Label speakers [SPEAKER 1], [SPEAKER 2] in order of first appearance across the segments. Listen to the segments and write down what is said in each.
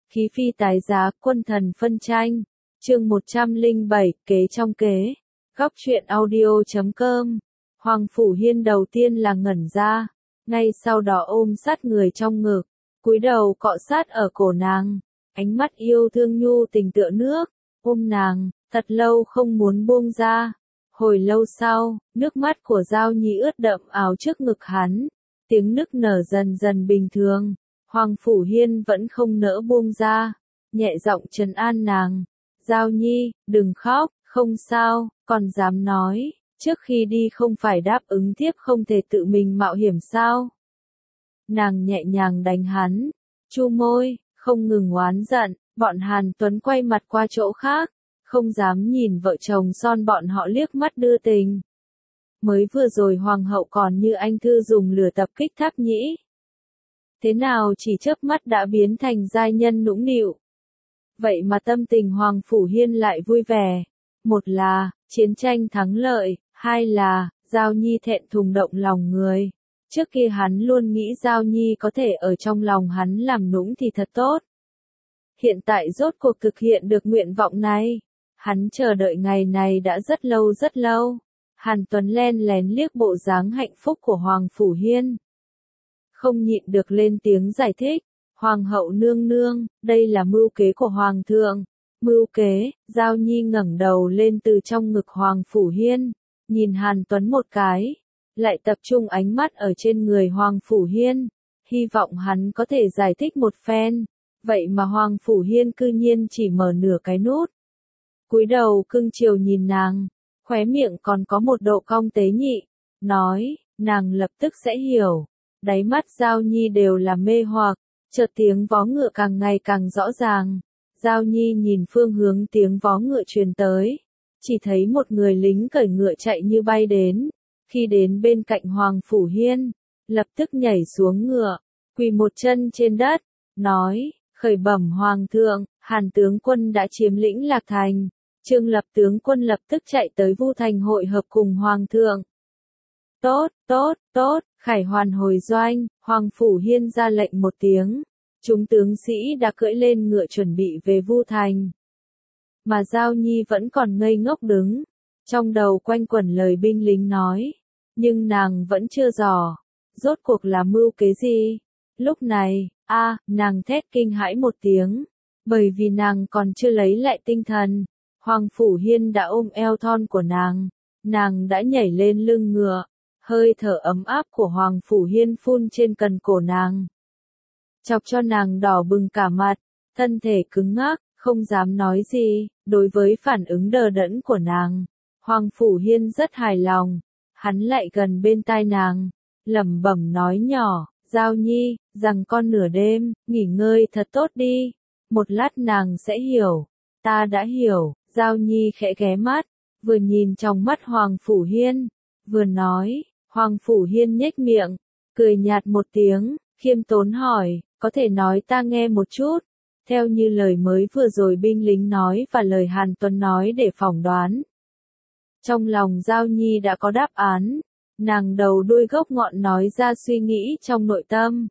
[SPEAKER 1] Khí phi tái giá, quân thần phân tranh. Chương 107, kế trong kế. Góc truyện audio.com. Hoàng Phủ Hiên đầu tiên là ngẩn ra, ngay sau đó ôm sát người trong ngực, cúi đầu cọ sát ở cổ nàng, ánh mắt yêu thương nhu tình tựa nước, ôm nàng, thật lâu không muốn buông ra. Hồi lâu sau, nước mắt của Giao Nhi ướt đẫm áo trước ngực hắn, tiếng nức nở dần dần bình thường. Hoàng Phủ Hiên vẫn không nỡ buông ra, nhẹ giọng trấn an nàng. Giao Nhi, đừng khóc, không sao, còn dám nói, trước khi đi không phải đáp ứng tiếp không thể tự mình mạo hiểm sao? Nàng nhẹ nhàng đánh hắn, chu môi, không ngừng oán giận. Bọn Hàn Tuấn quay mặt qua chỗ khác, không dám nhìn vợ chồng son bọn họ liếc mắt đưa tình. Mới vừa rồi hoàng hậu còn như anh thư dùng lửa tập kích Tháp Nhĩ. Thế nào chỉ chớp mắt đã biến thành giai nhân nũng nịu. Vậy mà tâm tình Hoàng Phủ Hiên lại vui vẻ. Một là, chiến tranh thắng lợi, hai là, Giao Nhi thẹn thùng động lòng người. Trước kia hắn luôn nghĩ Giao Nhi có thể ở trong lòng hắn làm nũng thì thật tốt. Hiện tại rốt cuộc thực hiện được nguyện vọng này. Hắn chờ đợi ngày này đã rất lâu rất lâu. Hàn Tuấn len lén liếc bộ dáng hạnh phúc của Hoàng Phủ Hiên. Không nhịn được lên tiếng giải thích. Hoàng hậu nương nương, đây là mưu kế của Hoàng thượng. Mưu kế, Giao Nhi ngẩng đầu lên từ trong ngực Hoàng Phủ Hiên, nhìn Hàn Tuấn một cái, lại tập trung ánh mắt ở trên người Hoàng Phủ Hiên, hy vọng hắn có thể giải thích một phen. Vậy mà Hoàng Phủ Hiên cư nhiên chỉ mở nửa cái nút. Cúi đầu cưng chiều nhìn nàng, khóe miệng còn có một độ cong tế nhị, nói, nàng lập tức sẽ hiểu. Đáy mắt Giao Nhi đều là mê hoặc, chợt tiếng vó ngựa càng ngày càng rõ ràng. Giao Nhi nhìn phương hướng tiếng vó ngựa truyền tới, chỉ thấy một người lính cởi ngựa chạy như bay đến. Khi đến bên cạnh Hoàng Phủ Hiên, lập tức nhảy xuống ngựa, quỳ một chân trên đất, nói, khởi bẩm Hoàng thượng, Hàn tướng quân đã chiếm lĩnh Lạc Thành. Trương Lập tướng quân lập tức chạy tới Vu Thành hội hợp cùng Hoàng thượng. Tốt, tốt, tốt, khải hoàn hồi doanh. Hoàng Phủ Hiên ra lệnh một tiếng. Chúng tướng sĩ đã cưỡi lên ngựa chuẩn bị về Vu Thành. Mà Giao Nhi vẫn còn ngây ngốc đứng. Trong đầu quanh quẩn lời binh lính nói. Nhưng nàng vẫn chưa dò. Rốt cuộc là mưu kế gì? Lúc này, nàng thét kinh hãi một tiếng. Bởi vì nàng còn chưa lấy lại tinh thần. Hoàng Phủ Hiên đã ôm eo thon của nàng. Nàng đã nhảy lên lưng ngựa. Hơi thở ấm áp của Hoàng Phủ Hiên phun trên cần cổ nàng. Chọc cho nàng đỏ bừng cả mặt, thân thể cứng ngắc, không dám nói gì. Đối với phản ứng đờ đẫn của nàng, Hoàng Phủ Hiên rất hài lòng. Hắn lại gần bên tai nàng, lẩm bẩm nói nhỏ, Giao Nhi, rằng con nửa đêm, nghỉ ngơi thật tốt đi. Một lát nàng sẽ hiểu. Ta đã hiểu. Giao Nhi khẽ ghé mắt, vừa nhìn trong mắt Hoàng Phủ Hiên, vừa nói. Hoàng Phủ Hiên nhếch miệng, cười nhạt một tiếng, khiêm tốn hỏi, có thể nói ta nghe một chút. Theo như lời mới vừa rồi binh lính nói và lời Hàn Tuấn nói để phỏng đoán. Trong lòng Giao Nhi đã có đáp án, nàng đầu đuôi gốc ngọn nói ra suy nghĩ trong nội tâm.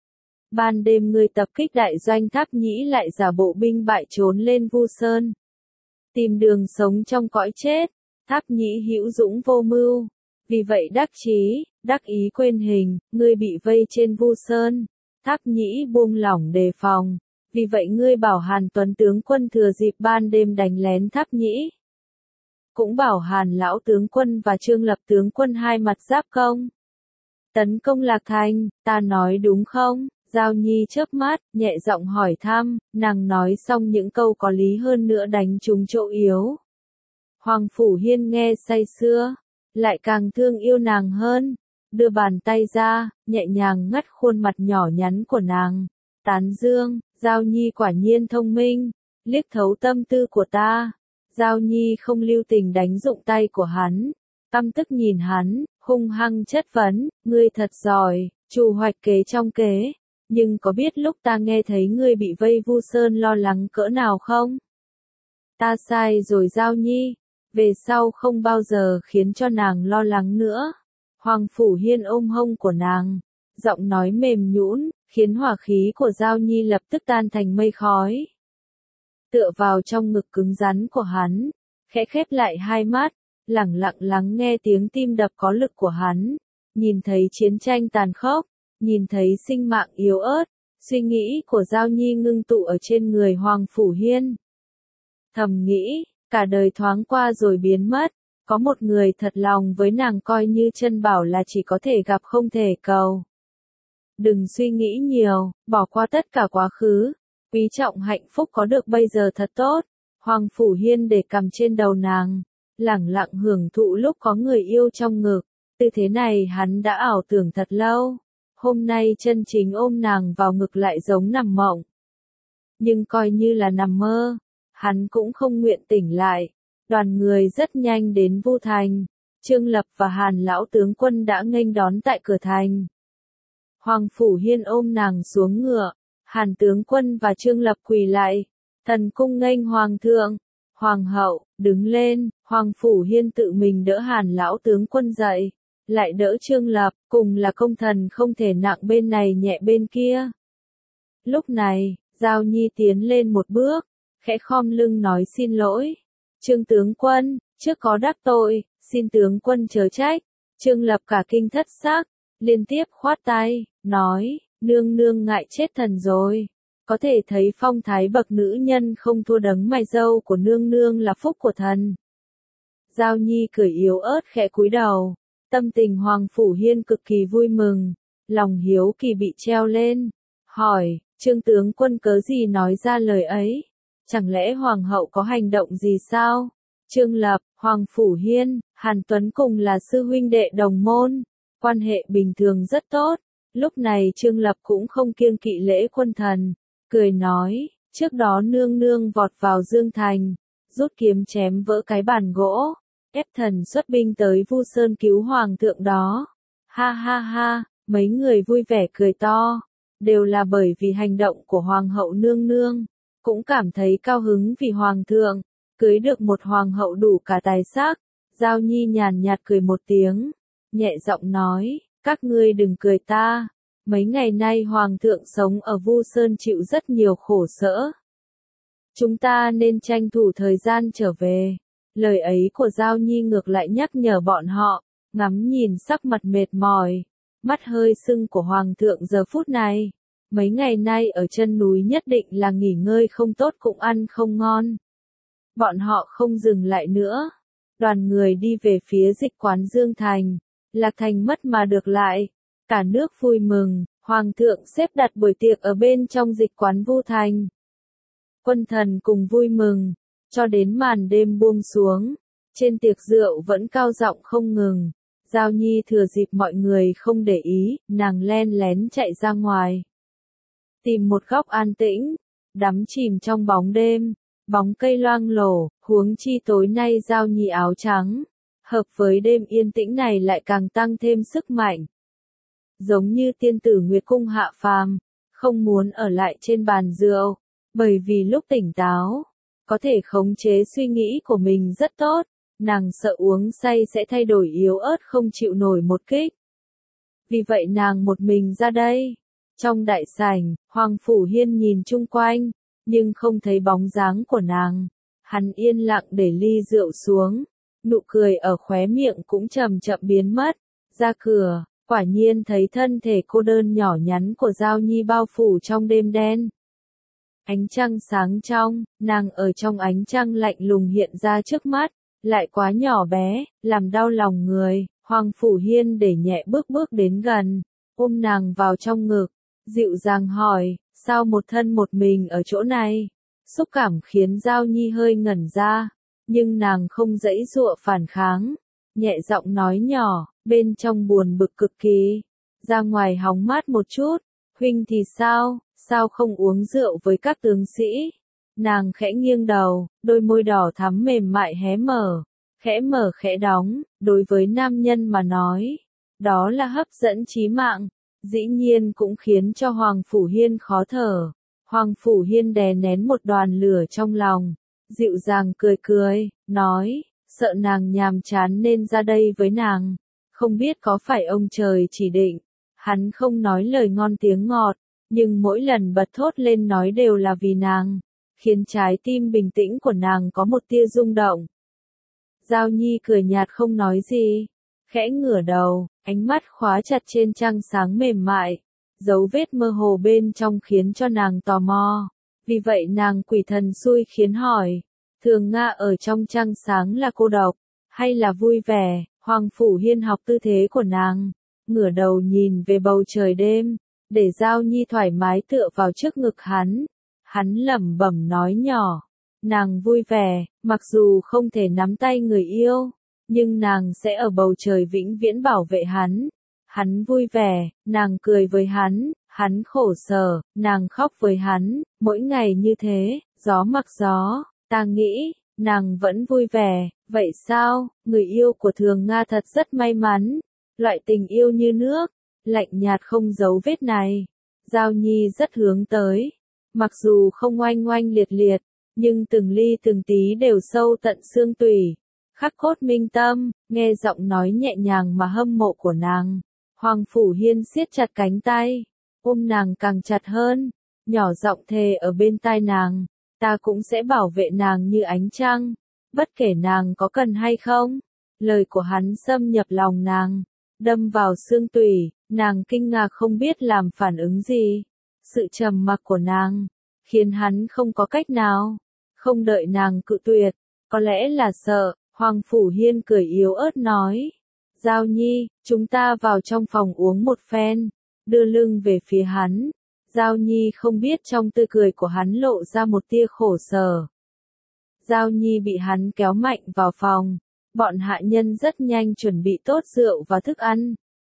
[SPEAKER 1] Ban đêm ngươi tập kích đại doanh Tháp Nhĩ lại giả bộ binh bại trốn lên Vu Sơn. Tìm đường sống trong cõi chết, Tháp Nhĩ hữu dũng vô mưu. Vì vậy đắc chí, đắc ý quên hình, ngươi bị vây trên Vu Sơn. Tháp Nhĩ buông lỏng đề phòng. Vì vậy ngươi bảo Hàn Tuấn tướng quân thừa dịp ban đêm đánh lén Tháp Nhĩ. Cũng bảo Hàn lão tướng quân và Trương Lập tướng quân hai mặt giáp công. Tấn công Lạc Thành, ta nói đúng không? Giao Nhi chớp mắt, nhẹ giọng hỏi thăm, nàng nói xong những câu có lý hơn nữa đánh trúng chỗ yếu. Hoàng Phủ Hiên nghe say sưa, lại càng thương yêu nàng hơn, đưa bàn tay ra, nhẹ nhàng ngắt khuôn mặt nhỏ nhắn của nàng. Tán dương, Giao Nhi quả nhiên thông minh, liếc thấu tâm tư của ta. Giao Nhi không lưu tình đánh dụng tay của hắn, căm tức nhìn hắn, hung hăng chất vấn, ngươi thật giỏi, trù hoạch kế trong kế. Nhưng có biết lúc ta nghe thấy ngươi bị vây Vu Sơn lo lắng cỡ nào không? Ta sai rồi Giao Nhi, về sau không bao giờ khiến cho nàng lo lắng nữa. Hoàng Phủ Hiên ôm hông của nàng, giọng nói mềm nhũn, khiến hỏa khí của Giao Nhi lập tức tan thành mây khói. Tựa vào trong ngực cứng rắn của hắn, khẽ khép lại hai mắt, lẳng lặng lắng nghe tiếng tim đập có lực của hắn, nhìn thấy chiến tranh tàn khốc, nhìn thấy sinh mạng yếu ớt, suy nghĩ của Giao Nhi ngưng tụ ở trên người Hoàng Phủ Hiên. Thầm nghĩ, cả đời thoáng qua rồi biến mất, có một người thật lòng với nàng coi như chân bảo là chỉ có thể gặp không thể cầu. Đừng suy nghĩ nhiều, bỏ qua tất cả quá khứ, quý trọng hạnh phúc có được bây giờ thật tốt. Hoàng Phủ Hiên để cầm trên đầu nàng, lẳng lặng hưởng thụ lúc có người yêu trong ngực, tư thế này hắn đã ảo tưởng thật lâu, hôm nay chân chính ôm nàng vào ngực lại giống nằm mộng. Nhưng coi như là nằm mơ, hắn cũng không nguyện tỉnh lại. Đoàn người rất nhanh đến Vu Thành, Trương Lập và Hàn lão tướng quân đã nghênh đón tại cửa thành. Hoàng Phủ Hiên ôm nàng xuống ngựa, Hàn tướng quân và Trương Lập quỳ lại, thần cung nghênh hoàng thượng. Hoàng hậu, đứng lên, Hoàng Phủ Hiên tự mình đỡ Hàn lão tướng quân dậy, lại đỡ Trương Lập, cùng là công thần không thể nặng bên này nhẹ bên kia. Lúc này, Giao Nhi tiến lên một bước, khẽ khom lưng nói xin lỗi. Trương tướng quân, trước có đắc tội, xin tướng quân chớ trách. Trương Lập cả kinh thất sắc, liên tiếp khoát tay, nói, nương nương ngại chết thần rồi. Có thể thấy phong thái bậc nữ nhân không thua đấng mày râu của nương nương là phúc của thần. Giao Nhi cười yếu ớt khẽ cúi đầu, tâm tình Hoàng Phủ Hiên cực kỳ vui mừng, lòng hiếu kỳ bị treo lên, hỏi, Trương tướng quân cớ gì nói ra lời ấy? Chẳng lẽ Hoàng hậu có hành động gì sao? Trương Lập, Hoàng Phủ Hiên, Hàn Tuấn cùng là sư huynh đệ đồng môn, quan hệ bình thường rất tốt. Lúc này Trương Lập cũng không kiêng kỵ lễ quân thần, cười nói, trước đó nương nương vọt vào Dương Thành, rút kiếm chém vỡ cái bàn gỗ, ép thần xuất binh tới Vu Sơn cứu hoàng thượng đó. Ha ha ha, mấy người vui vẻ cười to, đều là bởi vì hành động của hoàng hậu nương nương, cũng cảm thấy cao hứng vì hoàng thượng cưới được một hoàng hậu đủ cả tài sắc. Giao Nhi nhàn nhạt cười một tiếng, nhẹ giọng nói, các ngươi đừng cười ta. Mấy ngày nay hoàng thượng sống ở Vu Sơn chịu rất nhiều khổ sở. Chúng ta nên tranh thủ thời gian trở về. Lời ấy của Giao Nhi ngược lại nhắc nhở bọn họ, ngắm nhìn sắc mặt mệt mỏi, mắt hơi sưng của hoàng thượng giờ phút này. Mấy ngày nay ở chân núi nhất định là nghỉ ngơi không tốt cũng ăn không ngon. Bọn họ không dừng lại nữa. Đoàn người đi về phía dịch quán Dương Thành. Lạc Thành mất mà được lại. Cả nước vui mừng, Hoàng thượng xếp đặt buổi tiệc ở bên trong dịch quán Vu Thành. Quân thần cùng vui mừng, cho đến màn đêm buông xuống. Trên tiệc rượu vẫn cao giọng không ngừng. Giao Nhi thừa dịp mọi người không để ý, nàng len lén chạy ra ngoài. Tìm một góc an tĩnh, đắm chìm trong bóng đêm, bóng cây loang lổ, huống chi tối nay Giao Nhi áo trắng, hợp với đêm yên tĩnh này lại càng tăng thêm sức mạnh. Giống như tiên tử Nguyệt Cung hạ phàm, không muốn ở lại trên bàn rượu, bởi vì lúc tỉnh táo, có thể khống chế suy nghĩ của mình rất tốt, nàng sợ uống say sẽ thay đổi yếu ớt không chịu nổi một kích. Vì vậy nàng một mình ra đây. Trong đại sảnh, Hoàng Phủ Hiên nhìn chung quanh, nhưng không thấy bóng dáng của nàng. Hắn yên lặng để ly rượu xuống, nụ cười ở khóe miệng cũng chậm chậm biến mất. Ra cửa, quả nhiên thấy thân thể cô đơn nhỏ nhắn của Giao Nhi bao phủ trong đêm đen. Ánh trăng sáng trong, nàng ở trong ánh trăng lạnh lùng hiện ra trước mắt, lại quá nhỏ bé, làm đau lòng người. Hoàng Phủ Hiên để nhẹ bước bước đến gần, ôm nàng vào trong ngực, dịu dàng hỏi, sao một thân một mình ở chỗ này? Xúc cảm khiến Giao Nhi hơi ngẩn ra, nhưng nàng không dãy dụa phản kháng, nhẹ giọng nói nhỏ, bên trong buồn bực cực kỳ, ra ngoài hóng mát một chút. Huynh thì sao, sao không uống rượu với các tướng sĩ? Nàng khẽ nghiêng đầu, đôi môi đỏ thắm mềm mại hé mở khẽ đóng, đối với nam nhân mà nói, đó là hấp dẫn chí mạng, dĩ nhiên cũng khiến cho Hoàng Phủ Hiên khó thở. Hoàng Phủ Hiên đè nén một đoàn lửa trong lòng, dịu dàng cười cười, nói, sợ nàng nhàm chán nên ra đây với nàng, không biết có phải ông trời chỉ định. Hắn không nói lời ngon tiếng ngọt, nhưng mỗi lần bật thốt lên nói đều là vì nàng, khiến trái tim bình tĩnh của nàng có một tia rung động. Giao Nhi cười nhạt không nói gì, khẽ ngửa đầu, ánh mắt khóa chặt trên trăng sáng mềm mại, dấu vết mơ hồ bên trong khiến cho nàng tò mò. Vì vậy nàng quỷ thần xui khiến hỏi, Thường Nga ở trong trăng sáng là cô độc, hay là vui vẻ? Hoàng Phủ Hiên học tư thế của nàng, ngửa đầu nhìn về bầu trời đêm, để Giao Nhi thoải mái tựa vào trước ngực hắn. Hắn lẩm bẩm nói nhỏ, nàng vui vẻ, mặc dù không thể nắm tay người yêu, nhưng nàng sẽ ở bầu trời vĩnh viễn bảo vệ hắn. Hắn vui vẻ, nàng cười với hắn khổ sở, nàng khóc với hắn, mỗi ngày như thế, gió mặc gió, ta nghĩ, nàng vẫn vui vẻ, vậy sao, người yêu của Thường Nga thật rất may mắn, loại tình yêu như nước, lạnh nhạt không dấu vết này. Giao Nhi rất hướng tới, mặc dù không oanh oanh liệt liệt, nhưng từng ly từng tí đều sâu tận xương tủy, khắc cốt minh tâm. Nghe giọng nói nhẹ nhàng mà hâm mộ của nàng, Hoàng Phủ Hiên siết chặt cánh tay, ôm nàng càng chặt hơn, nhỏ giọng thề ở bên tai nàng, ta cũng sẽ bảo vệ nàng như ánh trăng, bất kể nàng có cần hay không. Lời của hắn xâm nhập lòng nàng, đâm vào xương tủy, nàng kinh ngạc không biết làm phản ứng gì. Sự trầm mặc của nàng khiến hắn không có cách nào, không đợi nàng cự tuyệt, có lẽ là sợ. Hoàng Phủ Hiên cười yếu ớt nói, Giao Nhi, chúng ta vào trong phòng uống một phen, đưa lưng về phía hắn. Giao Nhi không biết trong tươi cười của hắn lộ ra một tia khổ sở. Giao Nhi bị hắn kéo mạnh vào phòng, bọn hạ nhân rất nhanh chuẩn bị tốt rượu và thức ăn.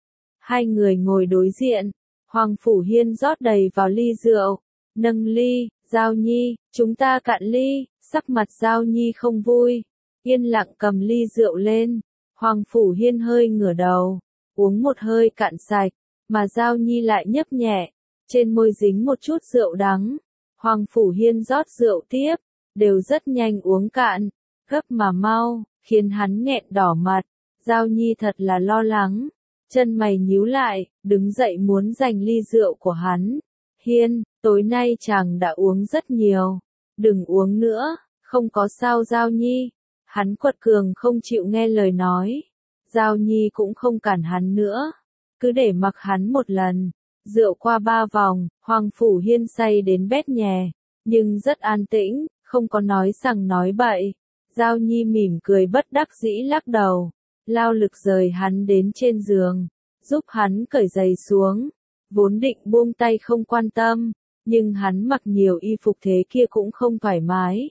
[SPEAKER 1] Hai người ngồi đối diện, Hoàng Phủ Hiên rót đầy vào ly rượu, nâng ly, Giao Nhi, chúng ta cạn ly. Sắc mặt Giao Nhi không vui, yên lặng cầm ly rượu lên. Hoàng Phủ Hiên hơi ngửa đầu, uống một hơi cạn sạch, mà Giao Nhi lại nhấp nhẹ, trên môi dính một chút rượu đắng. Hoàng Phủ Hiên rót rượu tiếp, đều rất nhanh uống cạn, gấp mà mau, khiến hắn nghẹn đỏ mặt. Giao Nhi thật là lo lắng, chân mày nhíu lại, đứng dậy muốn giành ly rượu của hắn. Hiên, tối nay chàng đã uống rất nhiều, đừng uống nữa, không có sao Giao Nhi. Hắn quật cường không chịu nghe lời nói. Giao Nhi cũng không cản hắn nữa, cứ để mặc hắn một lần. Rượu qua 3 vòng, Hoàng Phủ Hiên say đến bét nhè, nhưng rất an tĩnh, không có nói sằng nói bậy. Giao Nhi mỉm cười bất đắc dĩ lắc đầu, lao lực rời hắn đến trên giường, giúp hắn cởi giày xuống. Vốn định buông tay không quan tâm, nhưng hắn mặc nhiều y phục thế kia cũng không thoải mái.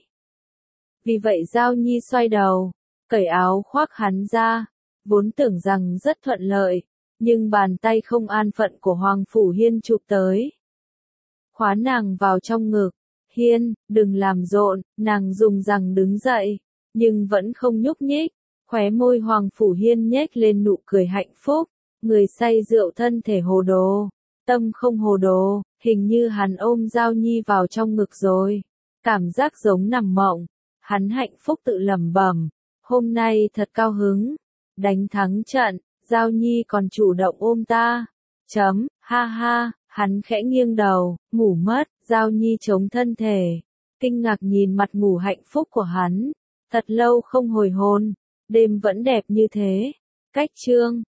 [SPEAKER 1] Vì vậy Giao Nhi xoay đầu, cởi áo khoác hắn ra, vốn tưởng rằng rất thuận lợi, nhưng bàn tay không an phận của Hoàng Phủ Hiên chụp tới. Khóa nàng vào trong ngực, Hiên, đừng làm rộn, nàng dùng rằng đứng dậy, nhưng vẫn không nhúc nhích. Khóe môi Hoàng Phủ Hiên nhếch lên nụ cười hạnh phúc, người say rượu thân thể hồ đồ, tâm không hồ đồ, hình như hắn ôm Giao Nhi vào trong ngực rồi, cảm giác giống nằm mộng. Hắn hạnh phúc tự lẩm bẩm, hôm nay thật cao hứng, đánh thắng trận, Giao Nhi còn chủ động ôm ta. Ha ha, hắn khẽ nghiêng đầu, ngủ mất. Giao Nhi chống thân thể, kinh ngạc nhìn mặt ngủ hạnh phúc của hắn, thật lâu không hồi hồn, đêm vẫn đẹp như thế. Cách chương